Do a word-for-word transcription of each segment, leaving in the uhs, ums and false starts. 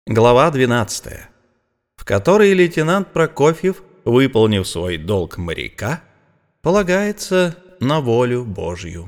Глава двенадцатая, в которой лейтенант Прокофьев, выполнив свой долг моряка, полагается на волю Божью.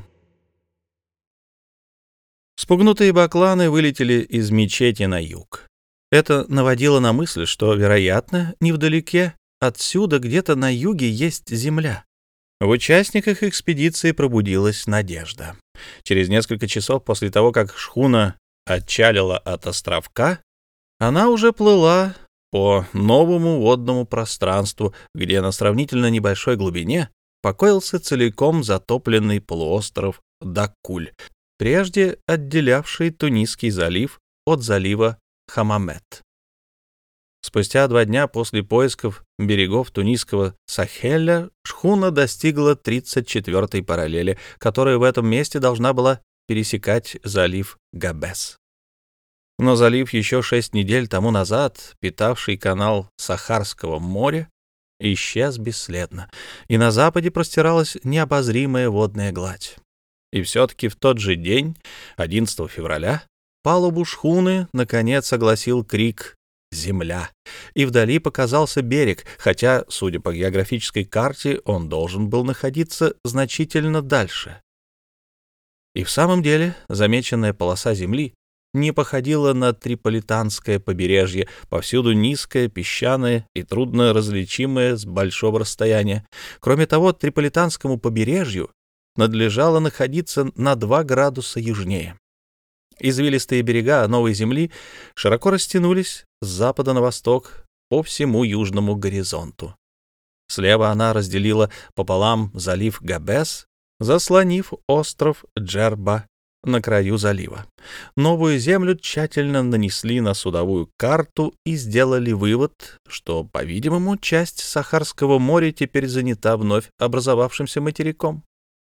Спугнутые бакланы вылетели из мечети на юг. Это наводило на мысль, что, вероятно, невдалеке отсюда, где-то на юге, есть земля. В участниках экспедиции пробудилась надежда. Через несколько часов после того, как шхуна отчалила от островка, она уже плыла по новому водному пространству, где на сравнительно небольшой глубине покоился целиком затопленный полуостров Даккуль, прежде отделявший Тунисский залив от залива Хамамет. Спустя два дня после поисков берегов тунисского Сахеля шхуна достигла тридцать четвёртой параллели, которая в этом месте должна была пересекать залив Габес. Но залив, еще шесть недель тому назад питавший канал Сахарского моря, исчез бесследно, и на западе простиралась необозримая водная гладь. И все-таки в тот же день, одиннадцатого февраля, палубу шхуны наконец огласил крик «Земля!», и вдали показался берег, хотя, судя по географической карте, он должен был находиться значительно дальше. И в самом деле замеченная полоса земли не походила на триполитанское побережье, повсюду низкое, песчаное и трудно различимое с большого расстояния. Кроме того, триполитанскому побережью надлежало находиться на два градуса южнее. Извилистые берега новой земли широко растянулись с запада на восток по всему южному горизонту. Слева она разделила пополам залив Габес, заслонив остров Джерба на краю залива. Новую землю тщательно нанесли на судовую карту и сделали вывод, что, по-видимому, часть Сахарского моря теперь занята вновь образовавшимся материком.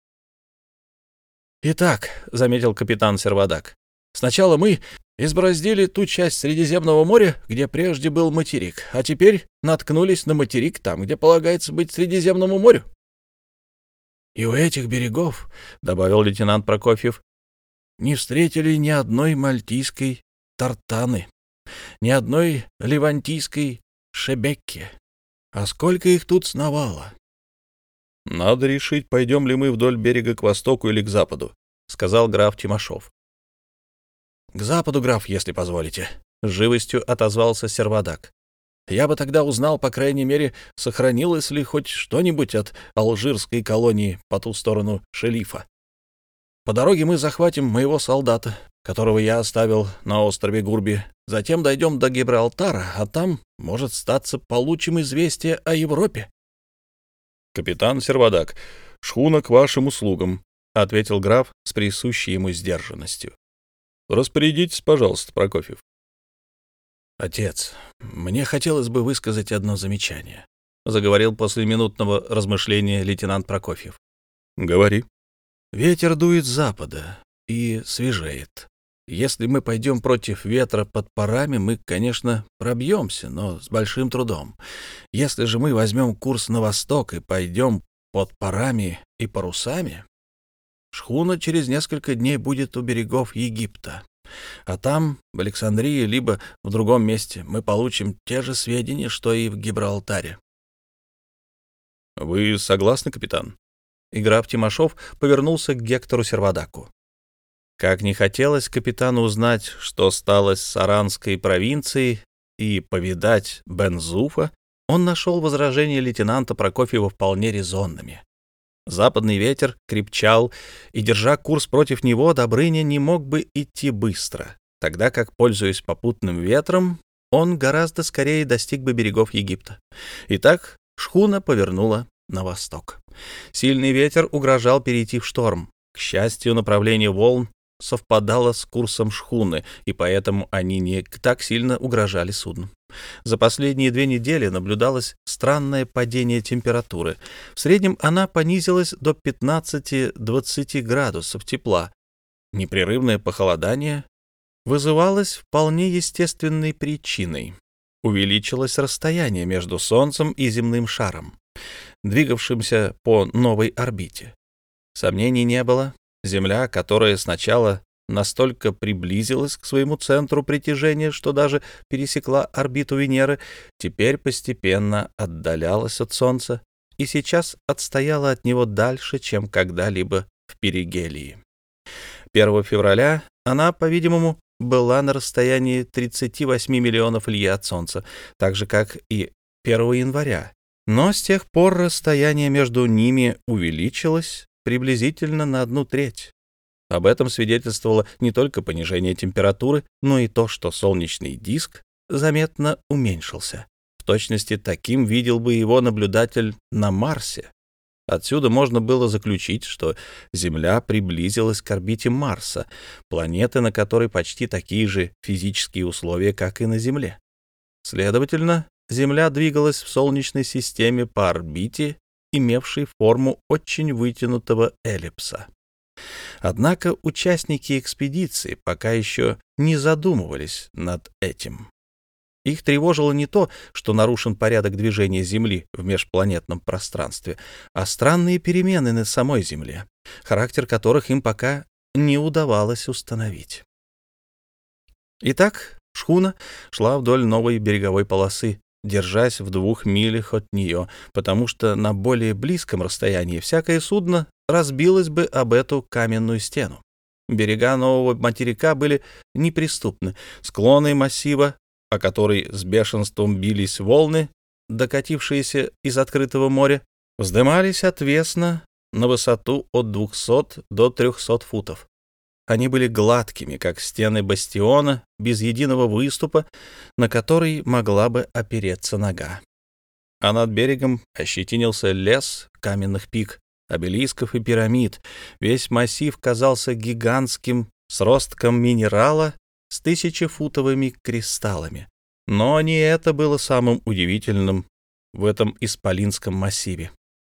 «Итак», — заметил капитан Сервадак, — «сначала мы избороздили ту часть Средиземного моря, где прежде был материк, а теперь наткнулись на материк там, где полагается быть Средиземному морю». «И у этих берегов, — добавил лейтенант Прокофьев, — не встретили ни одной мальтийской тартаны, ни одной левантийской шебекки. А сколько их тут сновало!» «Надо решить, пойдем ли мы вдоль берега к востоку или к западу», — сказал граф Тимошов. «К западу, граф, если позволите», — с живостью отозвался Сервадак. «Я бы тогда узнал, по крайней мере, сохранилось ли хоть что-нибудь от алжирской колонии по ту сторону Шелифа. По дороге мы захватим моего солдата, которого я оставил на острове Гурби. Затем дойдем до Гибралтара, а там, может статься, получим известие о Европе». «Капитан Сервадак, шхуна к вашим услугам», — ответил граф с присущей ему сдержанностью. «Распорядитесь, пожалуйста, Прокофьев». «Отец, мне хотелось бы высказать одно замечание», — заговорил после минутного размышления лейтенант Прокофьев. «Говори». «Ветер дует с запада и свежеет. Если мы пойдем против ветра под парами, мы, конечно, пробьемся, но с большим трудом. Если же мы возьмем курс на восток и пойдем под парами и парусами, шхуна через несколько дней будет у берегов Египта. А там, в Александрии, либо в другом месте, мы получим те же сведения, что и в Гибралтаре». «Вы согласны, капитан?» И граф Тимошов повернулся к Гектору Сервадаку. Как не хотелось капитану узнать, что стало с Саранской провинцией, и повидать Бен-Зуфа, он нашел возражения лейтенанта Прокофьева вполне резонными. Западный ветер крепчал, и, держа курс против него, Добрыня не мог бы идти быстро, тогда как, пользуясь попутным ветром, он гораздо скорее достиг бы берегов Египта. Итак, шхуна повернула на восток. Сильный ветер угрожал перейти в шторм. К счастью, направление волн совпадало с курсом шхуны, и поэтому они не так сильно угрожали судну. За последние две недели наблюдалось странное падение температуры. В среднем она понизилась до пятнадцати-двадцати градусов тепла. Непрерывное похолодание вызывалось вполне естественной причиной. Увеличилось расстояние между Солнцем и земным шаром, двигавшимся по новой орбите. Сомнений не было. Земля, которая сначала настолько приблизилась к своему центру притяжения, что даже пересекла орбиту Венеры, теперь постепенно отдалялась от Солнца и сейчас отстояла от него дальше, чем когда-либо в перигелии. первого февраля она, по-видимому, была на расстоянии тридцати восьми миллионов лье от Солнца, так же, как и первого января. Но с тех пор расстояние между ними увеличилось приблизительно на одну треть. Об этом свидетельствовало не только понижение температуры, но и то, что солнечный диск заметно уменьшился. В точности таким видел бы его наблюдатель на Марсе. Отсюда можно было заключить, что Земля приблизилась к орбите Марса, планеты, на которой почти такие же физические условия, как и на Земле. Следовательно, Земля двигалась в Солнечной системе по орбите, имевшей форму очень вытянутого эллипса. Однако участники экспедиции пока еще не задумывались над этим. Их тревожило не то, что нарушен порядок движения Земли в межпланетном пространстве, а странные перемены на самой Земле, характер которых им пока не удавалось установить. Итак, шхуна шла вдоль новой береговой полосы, держась в двух милях от нее, потому что на более близком расстоянии всякое судно разбилось бы об эту каменную стену. Берега нового материка были неприступны, склоны массива, о который с бешенством бились волны, докатившиеся из открытого моря, вздымались отвесно на высоту от двухсот до трехсот футов. Они были гладкими, как стены бастиона, без единого выступа, на который могла бы опереться нога. А над берегом ощетинился лес каменных пик, обелисков и пирамид. Весь массив казался гигантским сростком минерала с тысячефутовыми кристаллами. Но не это было самым удивительным в этом исполинском массиве.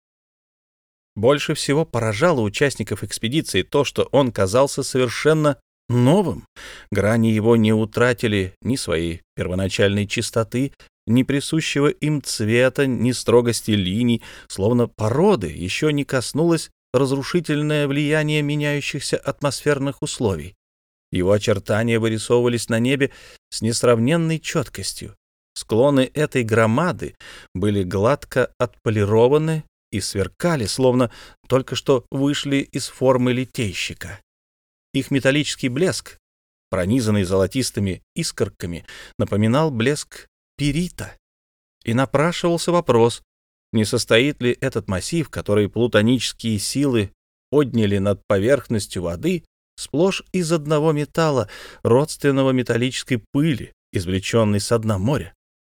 Больше всего поражало участников экспедиции то, что он казался совершенно новым. Грани его не утратили ни своей первоначальной чистоты, ни присущего им цвета, ни строгости линий, словно породы еще не коснулось разрушительное влияние меняющихся атмосферных условий. Его очертания вырисовывались на небе с несравненной четкостью. Склоны этой громады были гладко отполированы и сверкали, словно только что вышли из формы литейщика. Их металлический блеск, пронизанный золотистыми искорками, напоминал блеск пирита. И напрашивался вопрос, не состоит ли этот массив, который плутонические силы подняли над поверхностью воды, сплошь из одного металла, родственного металлической пыли, извлеченной со дна моря.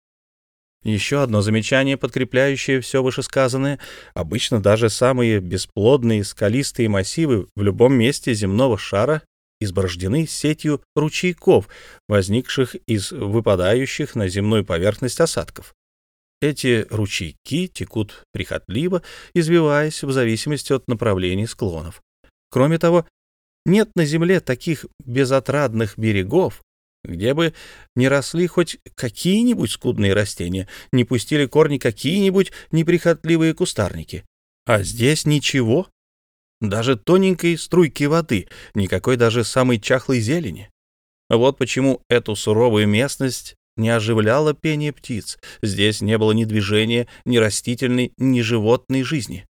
Еще одно замечание, подкрепляющее все вышесказанное. Обычно даже самые бесплодные скалистые массивы в любом месте земного шара изборождены сетью ручейков, возникших из выпадающих на земную поверхность осадков. Эти ручейки текут прихотливо, извиваясь в зависимости от направления склонов. Кроме того, нет на земле таких безотрадных берегов, где бы не росли хоть какие-нибудь скудные растения, не пустили корни какие-нибудь неприхотливые кустарники. А здесь ничего, даже тоненькой струйки воды, никакой даже самой чахлой зелени. Вот почему эту суровую местность не оживляло пение птиц. Здесь не было ни движения, ни растительной, ни животной жизни.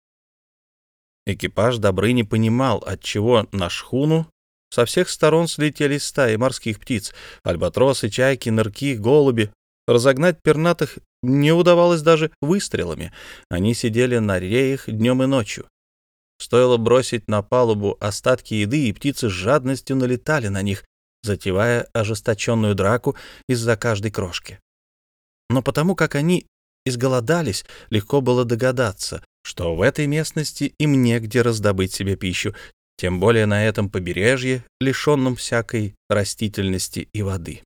Экипаж Добрыни понимал, отчего на шхуну со всех сторон слетели стаи морских птиц, альбатросы, чайки, нырки, голуби. Разогнать пернатых не удавалось даже выстрелами. Они сидели на реях днем и ночью. Стоило бросить на палубу остатки еды, и птицы с жадностью налетали на них, затевая ожесточенную драку из-за каждой крошки. Но потому как они изголодались, легко было догадаться, что в этой местности им негде раздобыть себе пищу, тем более на этом побережье, лишенном всякой растительности и воды.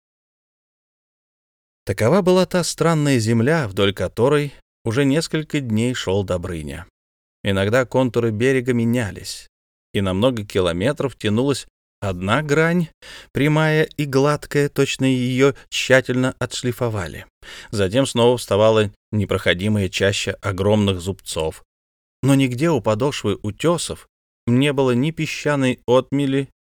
Такова была та странная земля, вдоль которой уже несколько дней шел Добрыня. Иногда контуры берега менялись, и на много километров тянулась одна грань, прямая и гладкая, точно ее тщательно отшлифовали. Затем снова вставала непроходимая чаща огромных зубцов. Но нигде у подошвы утесов не было ни песчаной отмели,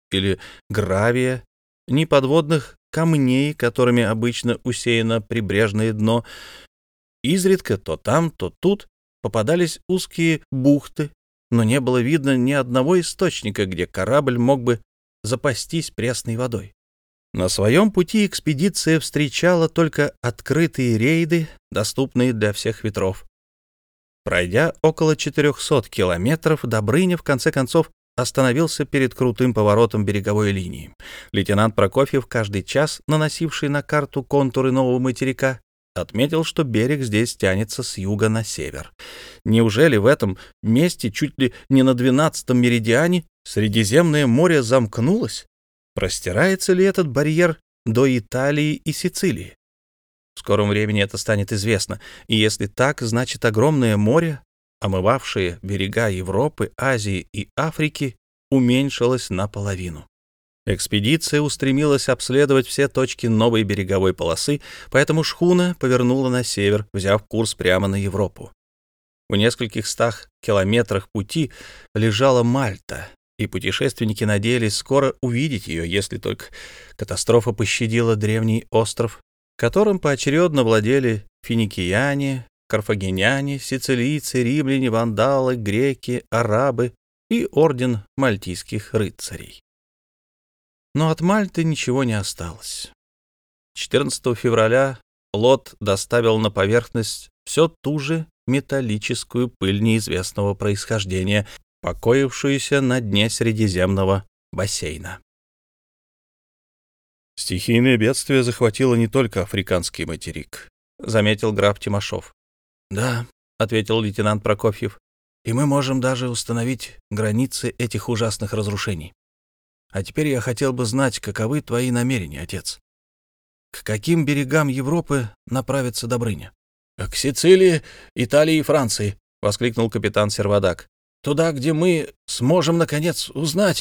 или гравия, ни подводных камней, которыми обычно усеяно прибрежное дно. Изредка то там, то тут попадались узкие бухты, но не было видно ни одного источника, где корабль мог бы запастись пресной водой. На своем пути экспедиция встречала только открытые рейды, доступные для всех ветров. Пройдя около четырехсот километров, Добрыня в конце концов остановился перед крутым поворотом береговой линии. Лейтенант Прокофьев, каждый час наносивший на карту контуры нового материка, отметил, что берег здесь тянется с юга на север. Неужели в этом месте, чуть ли не на двенадцатом меридиане, Средиземное море замкнулось? Простирается ли этот барьер до Италии и Сицилии? В скором времени это станет известно, и если так, значит огромное море, омывавшее берега Европы, Азии и Африки, уменьшилось наполовину. Экспедиция устремилась обследовать все точки новой береговой полосы, поэтому шхуна повернула на север, взяв курс прямо на Европу. В нескольких стах километрах пути лежала Мальта, и путешественники надеялись скоро увидеть ее, если только катастрофа пощадила древний остров, которым поочередно владели финикияне, карфагеняне, сицилийцы, римляне, вандалы, греки, арабы и орден мальтийских рыцарей. Но от Мальты ничего не осталось. четырнадцатого февраля флот доставил на поверхность все ту же металлическую пыль неизвестного происхождения, покоившуюся на дне Средиземного бассейна. «Стихийное бедствие захватило не только африканский материк», — заметил граф Тимошов. «Да», — ответил лейтенант Прокофьев, — «и мы можем даже установить границы этих ужасных разрушений. А теперь я хотел бы знать, каковы твои намерения, отец. К каким берегам Европы направится Добрыня?» «К Сицилии, Италии и Франции», — воскликнул капитан Сервадак. «Туда, где мы сможем, наконец, узнать...»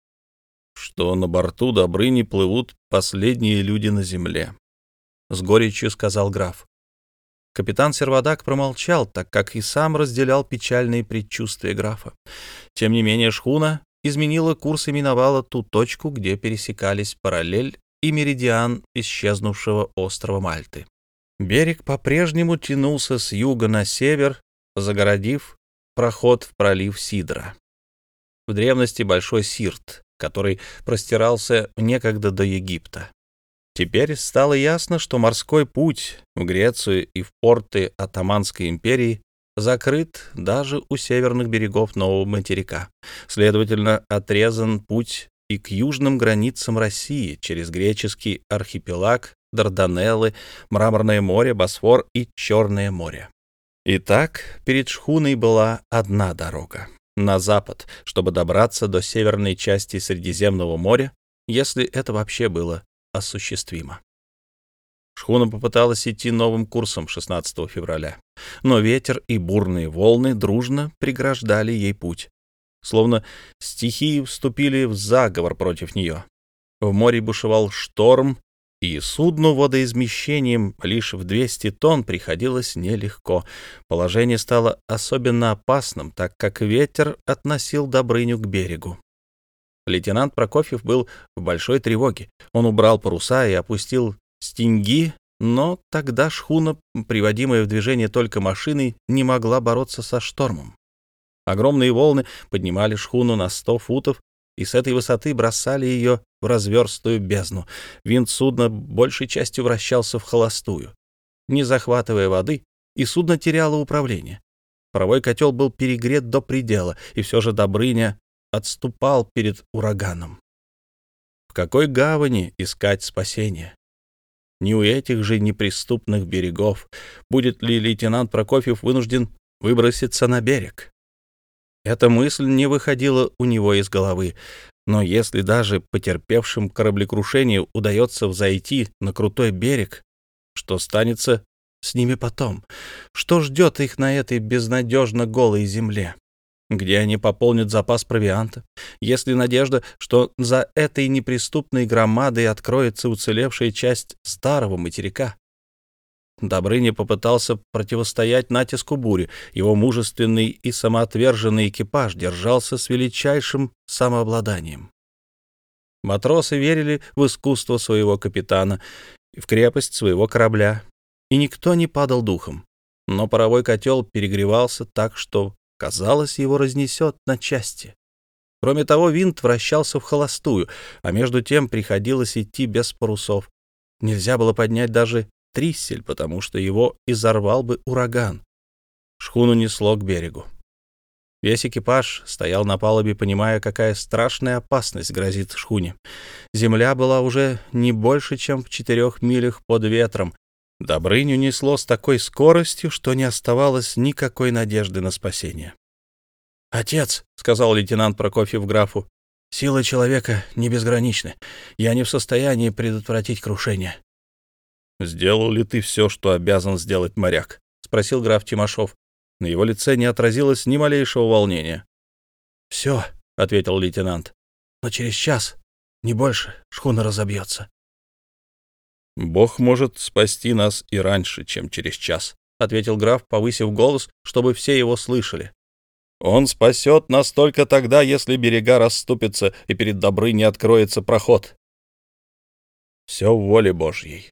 «Что на борту Добрыни плывут последние люди на земле», — с горечью сказал граф. Капитан Сервадак промолчал, так как и сам разделял печальные предчувствия графа. Тем не менее шхуна изменила курс и миновала ту точку, где пересекались параллель и меридиан исчезнувшего острова Мальты. Берег по-прежнему тянулся с юга на север, загородив проход в пролив Сидра. В древности Большой Сирт, который простирался некогда до Египта. Теперь стало ясно, что морской путь в Грецию и в порты Оттоманской империи закрыт даже у северных берегов нового материка. Следовательно, отрезан путь и к южным границам России через греческий архипелаг, Дарданеллы, Мраморное море, Босфор и Черное море. Итак, перед шхуной была одна дорога — на запад, чтобы добраться до северной части Средиземного моря, если это вообще было осуществимо. Шхуна попыталась идти новым курсом шестнадцатого февраля, но ветер и бурные волны дружно преграждали ей путь, словно стихии вступили в заговор против нее. В море бушевал шторм, и судну водоизмещением лишь в двести тонн приходилось нелегко. Положение стало особенно опасным, так как ветер относил Добрыню к берегу. Лейтенант Прокофьев был в большой тревоге. Он убрал паруса и опустил стеньги, но тогда шхуна, приводимая в движение только машиной, не могла бороться со штормом. Огромные волны поднимали шхуну на сто футов, и с этой высоты бросали ее в разверстую бездну. Винт судна большей частью вращался в холостую, не захватывая воды, и судно теряло управление. Паровой котел был перегрет до предела, и все же Добрыня отступал перед ураганом. В какой гавани искать спасение? Не у этих же неприступных берегов. Будет ли лейтенант Прокофьев вынужден выброситься на берег? Эта мысль не выходила у него из головы, но если даже потерпевшим кораблекрушение удается взойти на крутой берег, что станется с ними потом? Что ждет их на этой безнадежно голой земле? Где они пополнят запас провианта? Есть ли надежда, что за этой неприступной громадой откроется уцелевшая часть старого материка? Добрыня попытался противостоять натиску бури. Его мужественный и самоотверженный экипаж держался с величайшим самообладанием. Матросы верили в искусство своего капитана, в крепость своего корабля, и никто не падал духом. Но паровой котел перегревался так, что, казалось, его разнесет на части. Кроме того, винт вращался в холостую, а между тем приходилось идти без парусов. Нельзя было поднять даже триссель, потому что его изорвал бы ураган. Шхуну несло к берегу. Весь экипаж стоял на палубе, понимая, какая страшная опасность грозит шхуне. Земля была уже не больше, чем в четырех милях под ветром. Добрыню несло с такой скоростью, что не оставалось никакой надежды на спасение. «Отец», — сказал лейтенант Прокофьев графу, — «силы человека не безграничны. Я не в состоянии предотвратить крушение». «Сделал ли ты все, что обязан сделать моряк?» — спросил граф Тимошов. На его лице не отразилось ни малейшего волнения. «Все», — ответил лейтенант, — «но через час, не больше, шхуна разобьется». «Бог может спасти нас и раньше, чем через час», — ответил граф, повысив голос, чтобы все его слышали. «Он спасет нас только тогда, если берега расступятся и перед Добрыней откроется проход. Все в воле Божьей».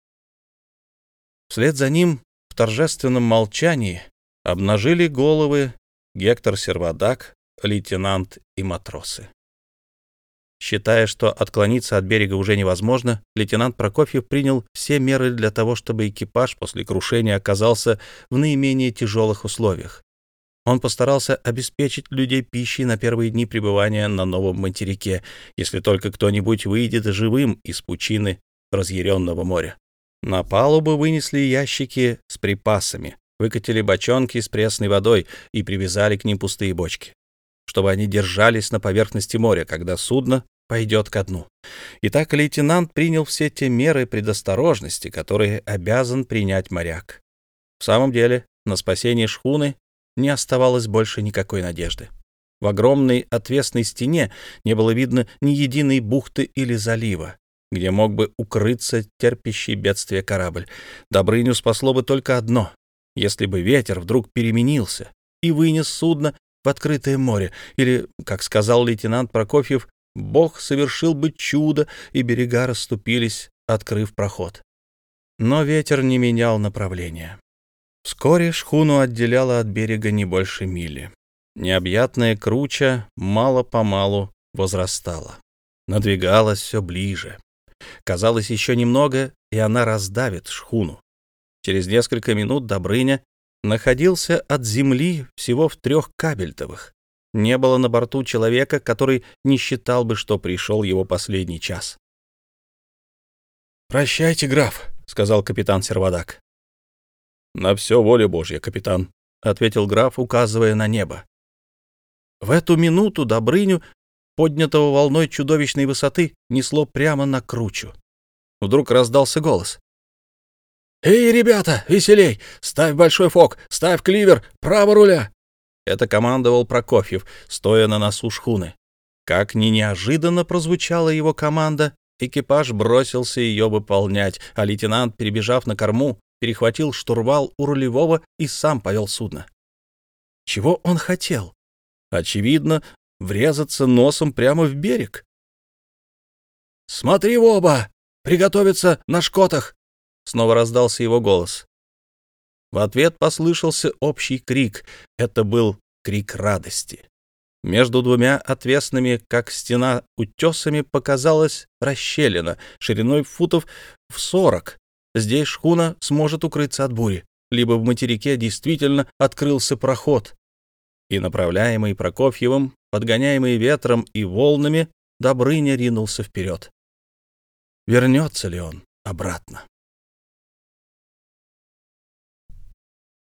Вслед за ним в торжественном молчании обнажили головы Гектор Сервадак, лейтенант и матросы. Считая, что отклониться от берега уже невозможно, лейтенант Прокофьев принял все меры для того, чтобы экипаж после крушения оказался в наименее тяжелых условиях. Он постарался обеспечить людей пищей на первые дни пребывания на новом материке, если только кто-нибудь выйдет живым из пучины разъяренного моря. На палубу вынесли ящики с припасами, выкатили бочонки с пресной водой и привязали к ним пустые бочки, чтобы они держались на поверхности моря, когда судно пойдет ко дну. Итак, лейтенант принял все те меры предосторожности, которые обязан принять моряк. В самом деле, на спасение шхуны не оставалось больше никакой надежды. В огромной отвесной стене не было видно ни единой бухты или залива, где мог бы укрыться терпящий бедствие корабль. Добрыню спасло бы только одно — если бы ветер вдруг переменился и вынес судно в открытое море, или, как сказал лейтенант Прокофьев, Бог совершил бы чудо, и берега расступились, открыв проход. Но ветер не менял направления. Вскоре шхуну отделяло от берега не больше мили. Необъятная круча мало-помалу возрастала, надвигалась все ближе. Казалось, еще немного, и она раздавит шхуну. Через несколько минут Добрыня находился от земли всего в трех кабельтовых. Не было на борту человека, который не считал бы, что пришел его последний час. «Прощайте, граф», — сказал капитан Сервадак. «На все воля Божья, капитан», — ответил граф, указывая на небо. В эту минуту Добрыню, поднятого волной чудовищной высоты, несло прямо на кручу. Вдруг раздался голос. «Эй, ребята, веселей! Ставь большой фок, ставь кливер, право руля!» Это командовал Прокофьев, стоя на носу шхуны. Как ни неожиданно прозвучала его команда, экипаж бросился ее выполнять, а лейтенант, перебежав на корму, перехватил штурвал у рулевого и сам повел судно. Чего он хотел? Очевидно, врезаться носом прямо в берег. «Смотри в оба! Приготовиться на шкотах!» Снова раздался его голос. В ответ послышался общий крик. Это был крик радости. Между двумя отвесными, как стена, утесами показалась расщелина шириной футов в сорок. Здесь шхуна сможет укрыться от бури, либо в материке действительно открылся проход. И, направляемый Прокофьевым, подгоняемый ветром и волнами, Добрыня ринулся вперед. Вернется ли он обратно?